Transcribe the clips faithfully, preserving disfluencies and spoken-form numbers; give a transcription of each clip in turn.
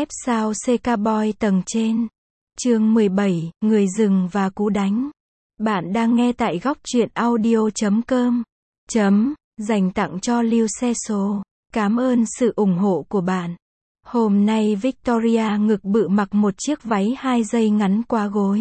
Thép sao xê ca Boy tầng trên. Chương mười bảy, Người rừng và cú đánh. Bạn đang nghe tại góc truyện audio chấm com. Chấm, dành tặng cho Lưu Xe Số. Cảm ơn sự ủng hộ của bạn. Hôm nay Victoria ngực bự mặc một chiếc váy hai dây ngắn quá gối.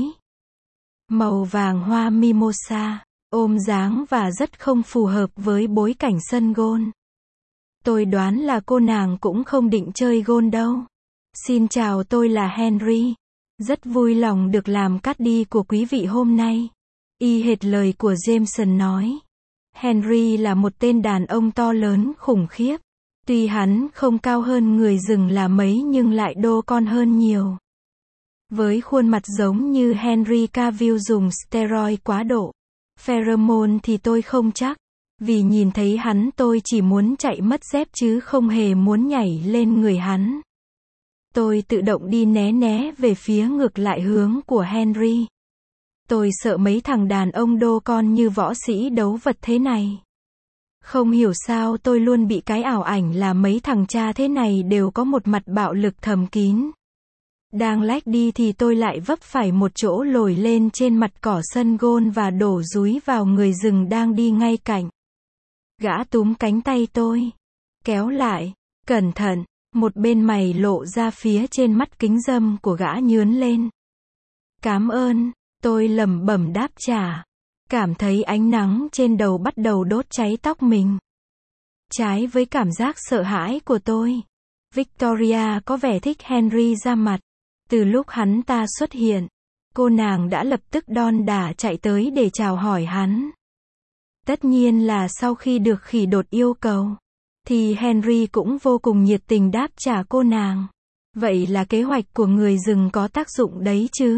Màu vàng hoa mimosa, ôm dáng và rất không phù hợp với bối cảnh sân golf. Tôi đoán là cô nàng cũng không định chơi golf đâu. Xin chào, tôi là Henry. Rất vui lòng được làm caddy của quý vị hôm nay. Y hệt lời của Jameson nói. Henry là một tên đàn ông to lớn khủng khiếp. Tuy hắn không cao hơn người rừng là mấy nhưng lại đô con hơn nhiều. Với khuôn mặt giống như Henry Cavill dùng steroid quá độ. Pheromone thì tôi không chắc. Vì nhìn thấy hắn tôi chỉ muốn chạy mất dép chứ không hề muốn nhảy lên người hắn. Tôi tự động đi né né về phía ngược lại hướng của Henry. Tôi sợ mấy thằng đàn ông đô con như võ sĩ đấu vật thế này. Không hiểu sao tôi luôn bị cái ảo ảnh là mấy thằng cha thế này đều có một mặt bạo lực thầm kín. Đang lách đi thì tôi lại vấp phải một chỗ lồi lên trên mặt cỏ sân golf và đổ dúi vào người rừng đang đi ngay cạnh. Gã túm cánh tay tôi, kéo lại, cẩn thận, một bên mày lộ ra phía trên mắt kính râm của gã nhướn lên. Cám ơn, tôi lẩm bẩm đáp trả. Cảm thấy ánh nắng trên đầu bắt đầu đốt cháy tóc mình. Trái với cảm giác sợ hãi của tôi, Victoria có vẻ thích Henry ra mặt. Từ lúc hắn ta xuất hiện, cô nàng đã lập tức đon đả chạy tới để chào hỏi hắn. Tất nhiên là sau khi được khỉ đột yêu cầu, thì Henry cũng vô cùng nhiệt tình đáp trả cô nàng. Vậy là kế hoạch của người rừng có tác dụng đấy chứ.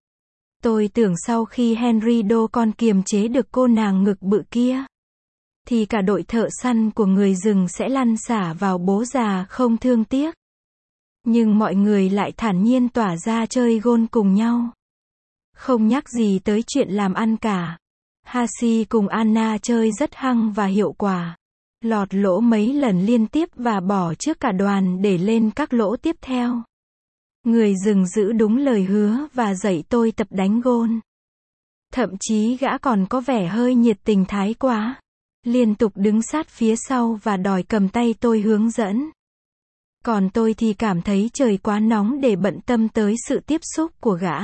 Tôi tưởng sau khi Henry đô con kiềm chế được cô nàng ngực bự kia, thì cả đội thợ săn của người rừng sẽ lăn xả vào bố già không thương tiếc. Nhưng mọi người lại thản nhiên tỏa ra chơi golf cùng nhau. Không nhắc gì tới chuyện làm ăn cả. Hasi cùng Anna chơi rất hăng và hiệu quả. Lọt lỗ mấy lần liên tiếp và bỏ trước cả đoàn để lên các lỗ tiếp theo. Người rừng giữ đúng lời hứa và dạy tôi tập đánh golf. Thậm chí gã còn có vẻ hơi nhiệt tình thái quá. Liên tục đứng sát phía sau và đòi cầm tay tôi hướng dẫn. Còn tôi thì cảm thấy trời quá nóng để bận tâm tới sự tiếp xúc của gã.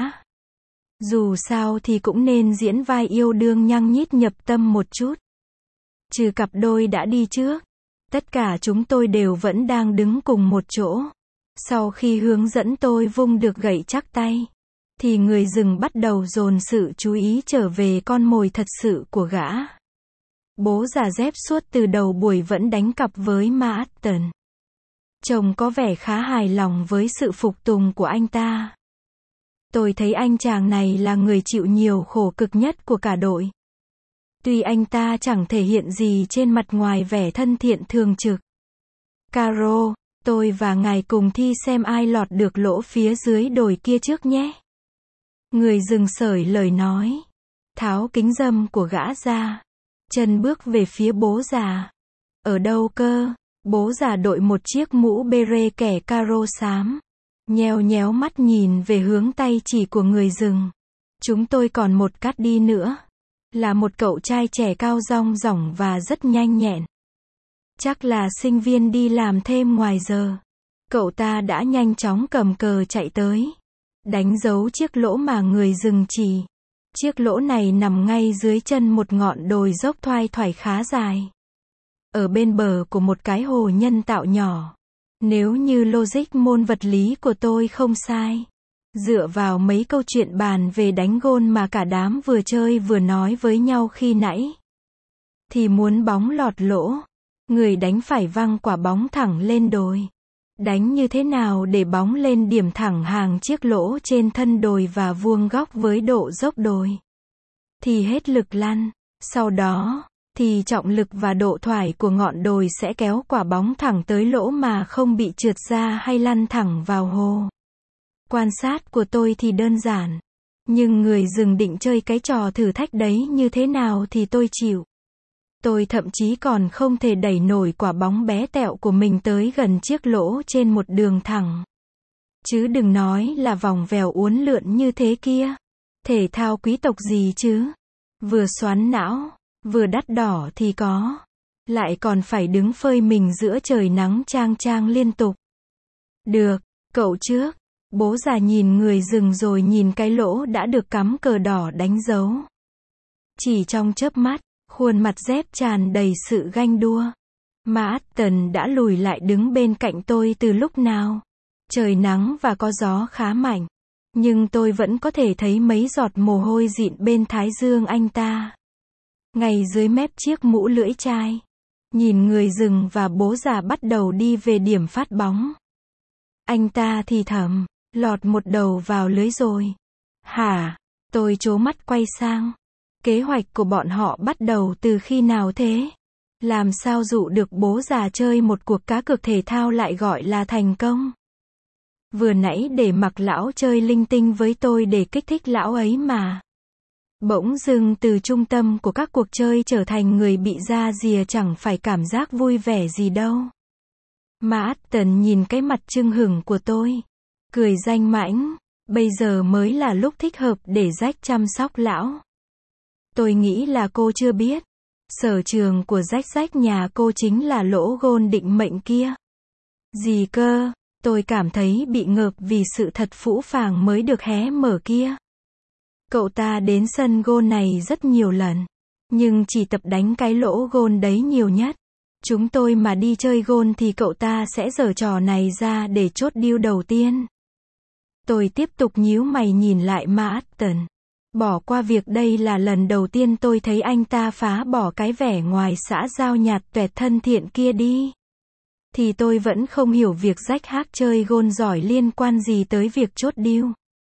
Dù sao thì cũng nên diễn vai yêu đương nhăng nhít nhập tâm một chút. Trừ cặp đôi đã đi trước, tất cả chúng tôi đều vẫn đang đứng cùng một chỗ. Sau khi hướng dẫn tôi vung được gậy chắc tay, thì người rừng bắt đầu dồn sự chú ý trở về con mồi thật sự của gã. Bố già dép suốt từ đầu buổi vẫn đánh cặp với Martin. Chồng có vẻ khá hài lòng với sự phục tùng của anh ta. Tôi thấy anh chàng này là người chịu nhiều khổ cực nhất của cả đội. Tuy anh ta chẳng thể hiện gì trên mặt ngoài vẻ thân thiện thường trực. Caro, tôi và ngài cùng thi xem ai lọt được lỗ phía dưới đồi kia trước nhé. Người rừng sởi lời nói. Tháo kính râm của gã ra. Chân bước về phía bố già. Ở đâu cơ? Bố già đội một chiếc mũ beret kẻ caro xám. Nheo nhéo mắt nhìn về hướng tay chỉ của người rừng. Chúng tôi còn một cát đi nữa. Là một cậu trai trẻ cao rong rỏng và rất nhanh nhẹn. Chắc là sinh viên đi làm thêm ngoài giờ. Cậu ta đã nhanh chóng cầm cờ chạy tới. Đánh dấu chiếc lỗ mà người rừng chỉ. Chiếc lỗ này nằm ngay dưới chân một ngọn đồi dốc thoai thoải khá dài. Ở bên bờ của một cái hồ nhân tạo nhỏ. Nếu như logic môn vật lý của tôi không sai. Dựa vào mấy câu chuyện bàn về đánh golf mà cả đám vừa chơi vừa nói với nhau khi nãy. Thì muốn bóng lọt lỗ, người đánh phải văng quả bóng thẳng lên đồi. Đánh như thế nào để bóng lên điểm thẳng hàng chiếc lỗ trên thân đồi và vuông góc với độ dốc đồi. Thì hết lực lăn. Sau đó, thì trọng lực và độ thoải của ngọn đồi sẽ kéo quả bóng thẳng tới lỗ mà không bị trượt ra hay lăn thẳng vào hồ. Quan sát của tôi thì đơn giản. Nhưng người rừng định chơi cái trò thử thách đấy như thế nào thì tôi chịu. Tôi thậm chí còn không thể đẩy nổi quả bóng bé tẹo của mình tới gần chiếc lỗ trên một đường thẳng. Chứ đừng nói là vòng vèo uốn lượn như thế kia. Thể thao quý tộc gì chứ? Vừa xoắn não, vừa đắt đỏ thì có. Lại còn phải đứng phơi mình giữa trời nắng chang chang liên tục. Được, cậu trước. Bố già nhìn người rừng rồi nhìn cái lỗ đã được cắm cờ đỏ đánh dấu. Chỉ trong chớp mắt, khuôn mặt dép tràn đầy sự ganh đua. Martin đã lùi lại đứng bên cạnh tôi từ lúc nào. Trời nắng và có gió khá mạnh. Nhưng tôi vẫn có thể thấy mấy giọt mồ hôi dịn bên thái dương anh ta. Ngay dưới mép chiếc mũ lưỡi chai. Nhìn người rừng và bố già bắt đầu đi về điểm phát bóng. Anh ta thì thầm, lọt một đầu vào lưới rồi. Hả? Tôi trố mắt quay sang. Kế hoạch của bọn họ bắt đầu từ khi nào thế? Làm sao dụ được bố già chơi một cuộc cá cược thể thao lại gọi là thành công? Vừa nãy để mặc lão chơi linh tinh với tôi để kích thích lão ấy mà. Bỗng dưng từ trung tâm của các cuộc chơi trở thành người bị ra rìa chẳng phải cảm giác vui vẻ gì đâu. Martin nhìn cái mặt chưng hửng của tôi. Cười danh mãnh. Bây giờ mới là lúc thích hợp để Jack chăm sóc lão. Tôi nghĩ là cô chưa biết. Sở trường của Jack Jack nhà cô chính là lỗ gôn định mệnh kia. Gì cơ? Tôi cảm thấy bị ngợp vì sự thật phũ phàng mới được hé mở kia. Cậu ta đến sân gôn này rất nhiều lần. Nhưng chỉ tập đánh cái lỗ gôn đấy nhiều nhất. Chúng tôi mà đi chơi gôn thì cậu ta sẽ giở trò này ra để chốt deal đầu tiên. Tôi tiếp tục nhíu mày nhìn lại Martin. Bỏ qua việc đây là lần đầu tiên tôi thấy anh ta phá bỏ cái vẻ ngoài xã giao nhạt tuẹt thân thiện kia đi. Thì tôi vẫn không hiểu việc Jack hát chơi gôn giỏi liên quan gì tới việc chốt deal.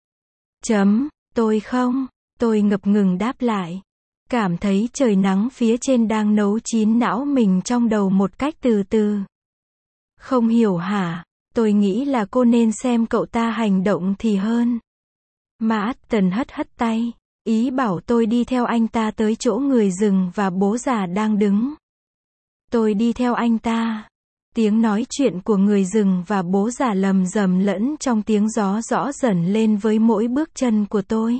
Chấm, tôi không. Tôi ngập ngừng đáp lại. Cảm thấy trời nắng phía trên đang nấu chín não mình trong đầu một cách từ từ. Không hiểu hả? Tôi nghĩ là cô nên xem cậu ta hành động thì hơn. Martin hất hất tay. Ý bảo tôi đi theo anh ta tới chỗ người rừng và bố già đang đứng. Tôi đi theo anh ta. Tiếng nói chuyện của người rừng và bố già lầm rầm lẫn trong tiếng gió rõ dần lên với mỗi bước chân của tôi.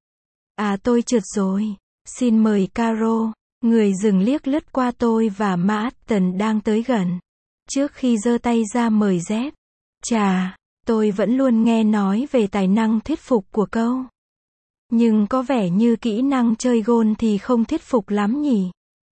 À tôi trượt rồi. Xin mời Caro. Người rừng liếc lướt qua tôi và Martin đang tới gần. Trước khi giơ tay ra mời dép. Chà, tôi vẫn luôn nghe nói về tài năng thuyết phục của câu. Nhưng có vẻ như kỹ năng chơi gôn thì không thuyết phục lắm nhỉ.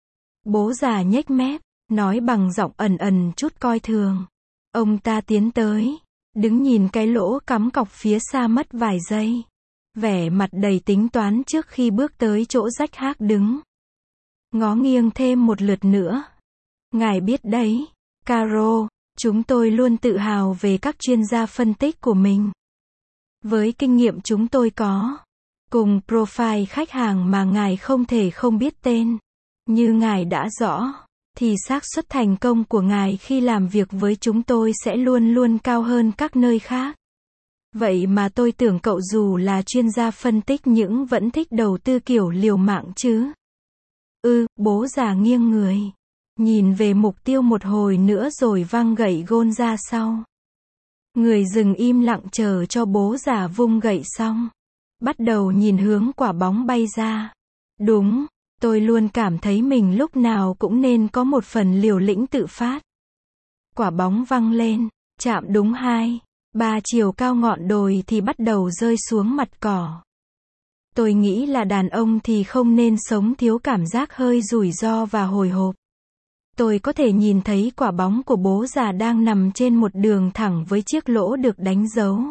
Bố già nhếch mép, nói bằng giọng ẩn ẩn chút coi thường. Ông ta tiến tới, đứng nhìn cái lỗ cắm cọc phía xa mất vài giây. Vẻ mặt đầy tính toán trước khi bước tới chỗ Jack hát đứng. Ngó nghiêng thêm một lượt nữa. Ngài biết đấy, Caro, chúng tôi luôn tự hào về các chuyên gia phân tích của mình. Với kinh nghiệm chúng tôi có, cùng profile khách hàng mà ngài không thể không biết tên, như ngài đã rõ, thì xác suất thành công của ngài khi làm việc với chúng tôi sẽ luôn luôn cao hơn các nơi khác. Vậy mà tôi tưởng cậu dù là chuyên gia phân tích nhưng vẫn thích đầu tư kiểu liều mạng chứ. Ừ, bố già nghiêng người. Nhìn về mục tiêu một hồi nữa rồi văng gậy gôn ra sau. Người rừng im lặng chờ cho bố già vung gậy xong. Bắt đầu nhìn hướng quả bóng bay ra. Đúng, tôi luôn cảm thấy mình lúc nào cũng nên có một phần liều lĩnh tự phát. Quả bóng văng lên, chạm đúng hai, ba chiều cao ngọn đồi thì bắt đầu rơi xuống mặt cỏ. Tôi nghĩ là đàn ông thì không nên sống thiếu cảm giác hơi rủi ro và hồi hộp. Tôi có thể nhìn thấy quả bóng của bố già đang nằm trên một đường thẳng với chiếc lỗ được đánh dấu.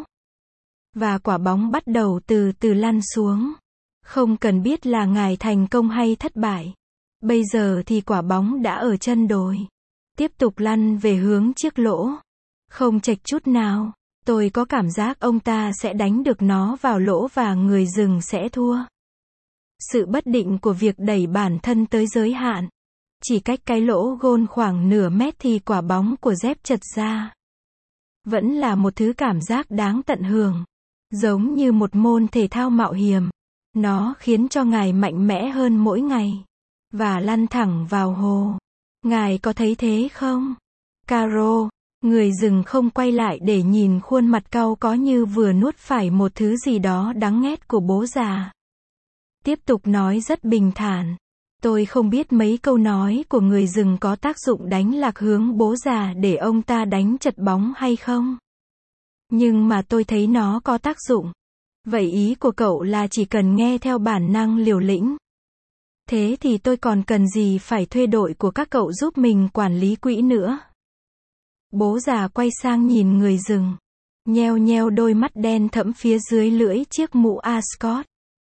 Và quả bóng bắt đầu từ từ lăn xuống. Không cần biết là ngài thành công hay thất bại. Bây giờ thì quả bóng đã ở chân đồi. Tiếp tục lăn về hướng chiếc lỗ. Không chệch chút nào. Tôi có cảm giác ông ta sẽ đánh được nó vào lỗ và người rừng sẽ thua. Sự bất định của việc đẩy bản thân tới giới hạn. Chỉ cách cái lỗ gôn khoảng nửa mét thì quả bóng của dép chật ra. Vẫn là một thứ cảm giác đáng tận hưởng. Giống như một môn thể thao mạo hiểm. Nó khiến cho ngài mạnh mẽ hơn mỗi ngày. Và lăn thẳng vào hồ. Ngài có thấy thế không? Caro, Người dừng không quay lại để nhìn khuôn mặt cau có như vừa nuốt phải một thứ gì đó đắng nghét của bố già. Tiếp tục nói rất bình thản. Tôi không biết mấy câu nói của người dừng có tác dụng đánh lạc hướng bố già để ông ta đánh chật bóng hay không. Nhưng mà tôi thấy nó có tác dụng. Vậy ý của cậu là chỉ cần nghe theo bản năng liều lĩnh. Thế thì tôi còn cần gì phải thuê đội của các cậu giúp mình quản lý quỹ nữa. Bố già quay sang nhìn người dừng. Nheo nheo đôi mắt đen thẫm phía dưới lưỡi chiếc mũ Ascot.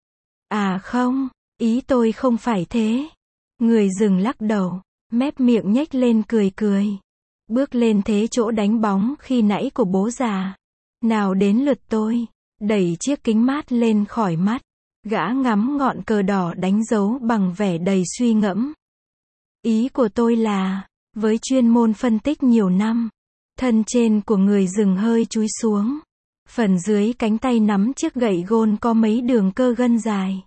À không, ý tôi không phải thế. Người dừng lắc đầu, mép miệng nhếch lên cười cười. Bước lên thế chỗ đánh bóng khi nãy của bố già. Nào đến lượt tôi. Đẩy chiếc kính mát lên khỏi mắt. Gã ngắm ngọn cờ đỏ đánh dấu bằng vẻ đầy suy ngẫm. Ý của tôi là, với chuyên môn phân tích nhiều năm, thân trên của người dừng hơi chúi xuống. Phần dưới cánh tay nắm chiếc gậy gôn có mấy đường cơ gân dài.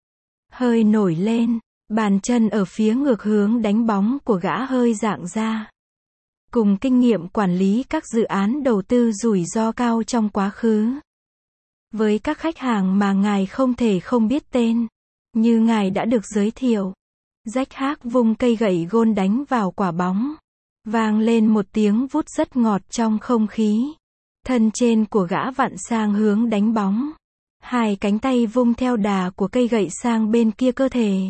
Hơi nổi lên, bàn chân ở phía ngược hướng đánh bóng của gã hơi dạng ra. Cùng kinh nghiệm quản lý các dự án đầu tư rủi ro cao trong quá khứ. Với các khách hàng mà ngài không thể không biết tên, như ngài đã được giới thiệu. Jack Hack vung cây gậy gôn đánh vào quả bóng. Vang lên một tiếng vút rất ngọt trong không khí. Thân trên của gã vặn sang hướng đánh bóng. Hai cánh tay vung theo đà của cây gậy sang bên kia cơ thể.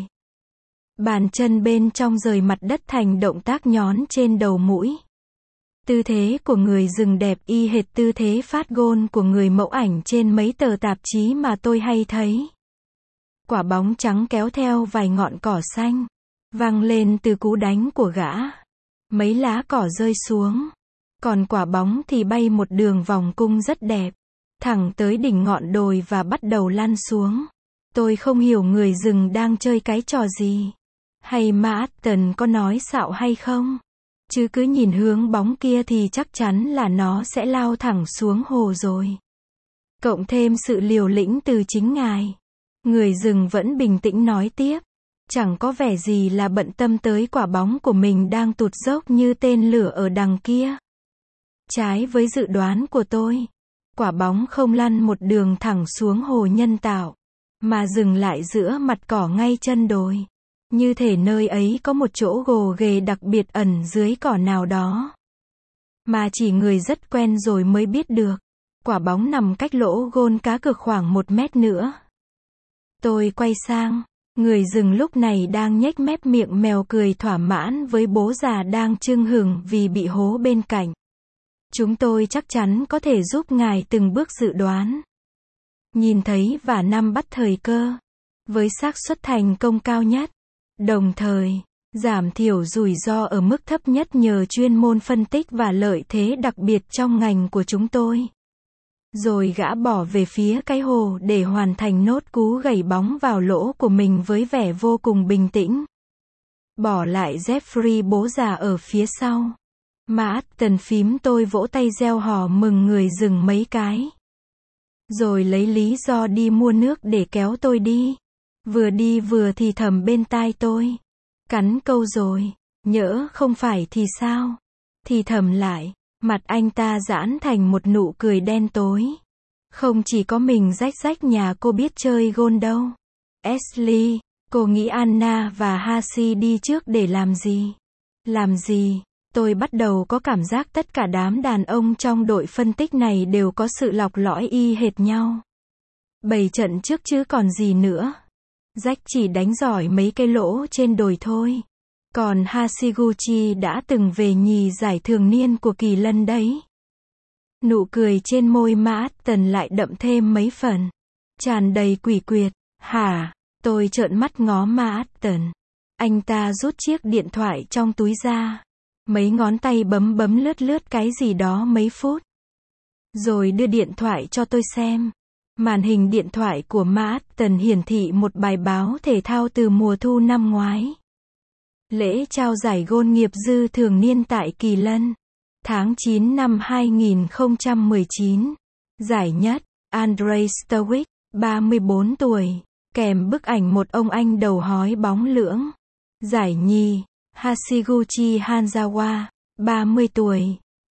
Bàn chân bên trong rời mặt đất thành động tác nhón trên đầu mũi. Tư thế của người dừng đẹp y hệt tư thế phát gôn của người mẫu ảnh trên mấy tờ tạp chí mà tôi hay thấy. Quả bóng trắng kéo theo vài ngọn cỏ xanh. Văng lên từ cú đánh của gã. Mấy lá cỏ rơi xuống. Còn quả bóng thì bay một đường vòng cung rất đẹp. Thẳng tới đỉnh ngọn đồi và bắt đầu lăn xuống. Tôi không hiểu người dừng đang chơi cái trò gì. Hay Martin có nói xạo hay không? Chứ cứ nhìn hướng bóng kia thì chắc chắn là nó sẽ lao thẳng xuống hồ rồi. Cộng thêm sự liều lĩnh từ chính ngài. Người dừng vẫn bình tĩnh nói tiếp. Chẳng có vẻ gì là bận tâm tới quả bóng của mình đang tụt dốc như tên lửa ở đằng kia. Trái với dự đoán của tôi, quả bóng không lăn một đường thẳng xuống hồ nhân tạo, mà dừng lại giữa mặt cỏ ngay chân đồi. Như thể nơi ấy có một chỗ gồ ghề đặc biệt ẩn dưới cỏ nào đó. Mà chỉ người rất quen rồi mới biết được. Quả bóng nằm cách lỗ gôn cá cược khoảng một mét nữa. Tôi quay sang. Người dừng lúc này đang nhếch mép miệng mèo cười thỏa mãn với bố già đang chưng hửng vì bị hố bên cạnh. Chúng tôi chắc chắn có thể giúp ngài từng bước dự đoán. Nhìn thấy và nắm bắt thời cơ. Với xác suất thành công cao nhất. Đồng thời, giảm thiểu rủi ro ở mức thấp nhất nhờ chuyên môn phân tích và lợi thế đặc biệt trong ngành của chúng tôi. Rồi gã bỏ về phía cái hồ để hoàn thành nốt cú gẩy bóng vào lỗ của mình với vẻ vô cùng bình tĩnh. Bỏ lại Jeffrey bố già ở phía sau. Martin phím tôi vỗ tay reo hò mừng người dừng mấy cái. Rồi lấy lý do đi mua nước để kéo tôi đi. Vừa đi vừa thì thầm bên tai tôi. Cắn câu rồi. Nhỡ không phải thì sao? Thì thầm lại. Mặt anh ta giãn thành một nụ cười đen tối. Không chỉ có mình rách rách nhà cô biết chơi gôn đâu. Ashley, cô nghĩ Anna và Hasi đi trước để làm gì? Làm gì? Tôi bắt đầu có cảm giác tất cả đám đàn ông trong đội phân tích này đều có sự lọc lõi y hệt nhau. Bày trận trước chứ còn gì nữa. Jack chỉ đánh giỏi mấy cái lỗ trên đồi thôi. Còn Hashiguchi đã từng về nhì giải thường niên của kỳ lân đấy. Nụ cười trên môi Martin lại đậm thêm mấy phần. Tràn đầy quỷ quyệt. Hả? Tôi trợn mắt ngó Martin. Anh ta rút chiếc điện thoại trong túi ra. Mấy ngón tay bấm bấm lướt lướt cái gì đó mấy phút. Rồi đưa điện thoại cho tôi xem. Màn hình điện thoại của Martin hiển thị một bài báo thể thao từ mùa thu năm ngoái. Lễ trao giải gôn nghiệp dư thường niên tại Kỳ Lân. Tháng chín năm hai nghìn không trăm mười chín. Giải nhất, Andrei Stowick, ba mươi bốn tuổi. Kèm bức ảnh một ông anh đầu hói bóng lưỡng. Giải nhì, Hashiguchi Hanzawa, ba mươi tuổi.